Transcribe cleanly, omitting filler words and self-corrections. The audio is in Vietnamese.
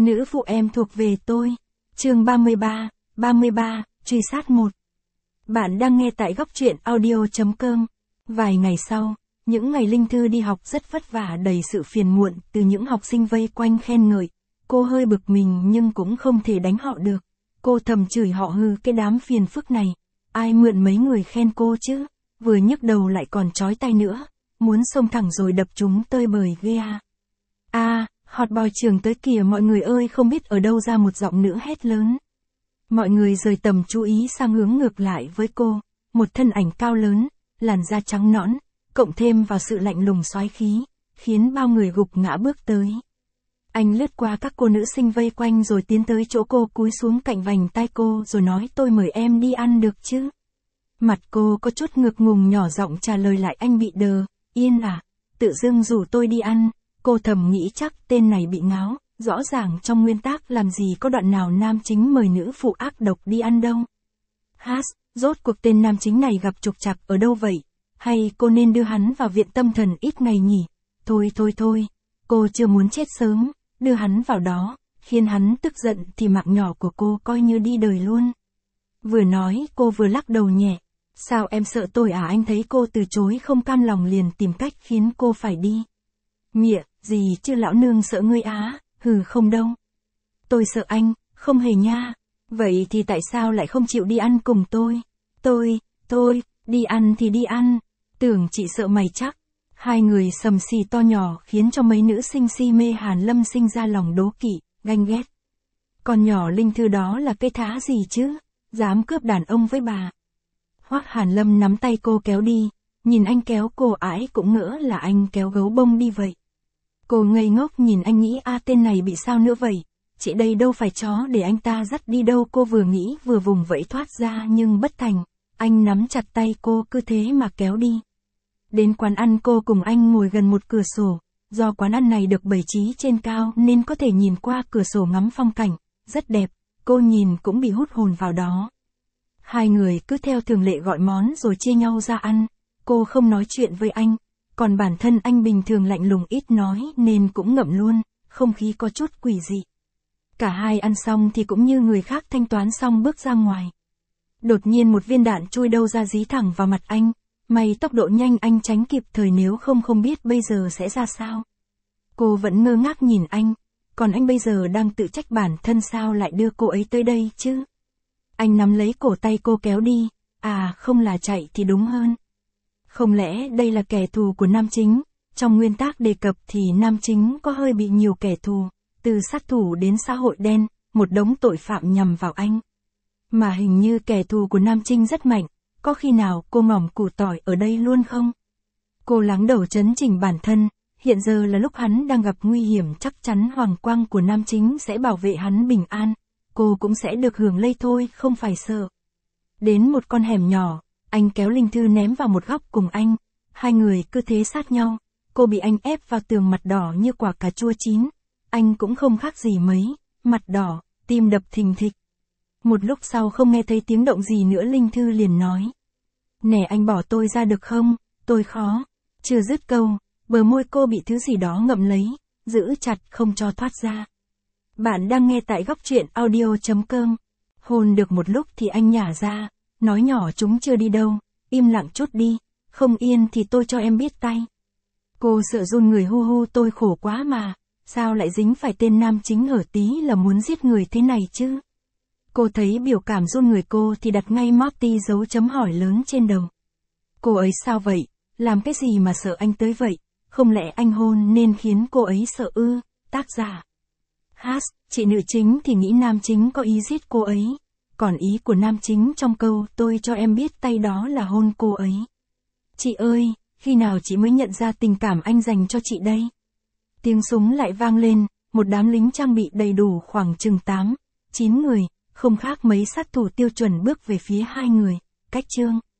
Nữ phụ em thuộc về tôi. Chương 33, truy sát 1. Bạn đang nghe tại góc truyện audio.com. Vài ngày sau, những ngày Linh Thư đi học rất vất vả đầy sự phiền muộn từ những học sinh vây quanh khen ngợi. Cô hơi bực mình nhưng cũng không thể đánh họ được. Cô thầm chửi họ hư cái đám phiền phức này. Ai mượn mấy người khen cô chứ, vừa nhức đầu lại còn chói tai nữa. Muốn xông thẳng rồi đập chúng tơi bời ghê à. Hot boy trường tới kìa mọi người ơi, không biết ở đâu ra một giọng nữ hét lớn. Mọi người rời tầm chú ý sang hướng ngược lại với cô, một thân ảnh cao lớn, làn da trắng nõn, cộng thêm vào sự lạnh lùng soái khí, khiến bao người gục ngã bước tới. Anh lướt qua các cô nữ sinh vây quanh rồi tiến tới chỗ cô, cúi xuống cạnh vành tai cô rồi nói tôi mời em đi ăn được chứ. Mặt cô có chút ngượng ngùng nhỏ giọng trả lời lại, anh bị đờ, yên à, tự dưng rủ tôi đi ăn. Cô thầm nghĩ chắc tên này bị ngáo, rõ ràng trong nguyên tắc làm gì có đoạn nào nam chính mời nữ phụ ác độc đi ăn đâu. Rốt cuộc tên nam chính này gặp trục trặc ở đâu vậy? Hay cô nên đưa hắn vào viện tâm thần ít ngày nhỉ? Thôi, cô chưa muốn chết sớm, đưa hắn vào đó, khiến hắn tức giận thì mạng nhỏ của cô coi như đi đời luôn. Vừa nói cô vừa lắc đầu nhẹ. Sao em sợ tôi à? Anh thấy cô từ chối không cam lòng liền tìm cách khiến cô phải đi. Mịa, gì chứ lão nương sợ ngươi á, hừ không đâu. Tôi sợ anh, không hề nha. Vậy thì tại sao lại không chịu đi ăn cùng tôi? Tôi, đi ăn thì đi ăn. Tưởng chị sợ mày chắc. Hai người sầm xì to nhỏ khiến cho mấy nữ sinh si mê Hàn Lâm sinh ra lòng đố kỵ, ganh ghét. Con nhỏ Linh Thư đó là cái thá gì chứ? Dám cướp đàn ông với bà. Hoắc Hàn Lâm nắm tay cô kéo đi. Nhìn anh kéo cô ái cũng ngỡ là anh kéo gấu bông đi vậy. Cô ngây ngốc nhìn anh nghĩ tên này bị sao nữa vậy? Chị đây đâu phải chó để anh ta dắt đi đâu. Cô vừa nghĩ vừa vùng vẫy thoát ra nhưng bất thành. Anh nắm chặt tay cô cứ thế mà kéo đi. Đến quán ăn cô cùng anh ngồi gần một cửa sổ. Do quán ăn này được bày trí trên cao nên có thể nhìn qua cửa sổ ngắm phong cảnh. Rất đẹp, cô nhìn cũng bị hút hồn vào đó. Hai người cứ theo thường lệ gọi món rồi chia nhau ra ăn. Cô không nói chuyện với anh. Còn bản thân anh bình thường lạnh lùng ít nói nên cũng ngậm luôn, không khí có chút quỷ dị. Cả hai ăn xong thì cũng như người khác thanh toán xong bước ra ngoài. Đột nhiên một viên đạn chui đâu ra dí thẳng vào mặt anh. May tốc độ nhanh anh tránh kịp thời, nếu không biết bây giờ sẽ ra sao. Cô vẫn ngơ ngác nhìn anh, còn anh bây giờ đang tự trách bản thân sao lại đưa cô ấy tới đây chứ. Anh nắm lấy cổ tay cô kéo đi, không là chạy thì đúng hơn. Không lẽ đây là kẻ thù của nam chính? Trong nguyên tắc đề cập thì nam chính có hơi bị nhiều kẻ thù, từ sát thủ đến xã hội đen, một đống tội phạm nhằm vào anh. Mà hình như kẻ thù của nam chính rất mạnh, có khi nào cô ngỏm củ tỏi ở đây luôn không? Cô lắng đầu trấn chỉnh bản thân, hiện giờ là lúc hắn đang gặp nguy hiểm, chắc chắn hoàng quang của nam chính sẽ bảo vệ hắn bình an, cô cũng sẽ được hưởng lây thôi, không phải sợ. Đến một con hẻm nhỏ. Anh kéo Linh Thư ném vào một góc cùng anh. Hai người cứ thế sát nhau. Cô bị anh ép vào tường, mặt đỏ như quả cà chua chín. Anh cũng không khác gì mấy. Mặt đỏ, tim đập thình thịch. Một lúc sau không nghe thấy tiếng động gì nữa, Linh Thư liền nói. Nè anh bỏ tôi ra được không? Tôi khó. Chưa dứt câu, bờ môi cô bị thứ gì đó ngậm lấy, giữ chặt không cho thoát ra. Bạn đang nghe tại góc truyện audio.com. Hôn được một lúc thì anh nhả ra. Nói nhỏ chúng chưa đi đâu, im lặng chút đi, không yên thì tôi cho em biết tay. Cô sợ run người, hu tôi khổ quá mà, sao lại dính phải tên nam chính hở tí là muốn giết người thế này chứ. Cô thấy biểu cảm run người cô thì đặt ngay Morty dấu chấm hỏi lớn trên đầu. Cô ấy sao vậy, làm cái gì mà sợ anh tới vậy, không lẽ anh hôn nên khiến cô ấy sợ ư? Tác giả chị nữ chính thì nghĩ nam chính có ý giết cô ấy. Còn ý của nam chính trong câu tôi cho em biết tay đó là hôn cô ấy. Chị ơi, khi nào chị mới nhận ra tình cảm anh dành cho chị đây? Tiếng súng lại vang lên, một đám lính trang bị đầy đủ khoảng chừng 8, 9 người, không khác mấy sát thủ tiêu chuẩn bước về phía hai người. Cách chương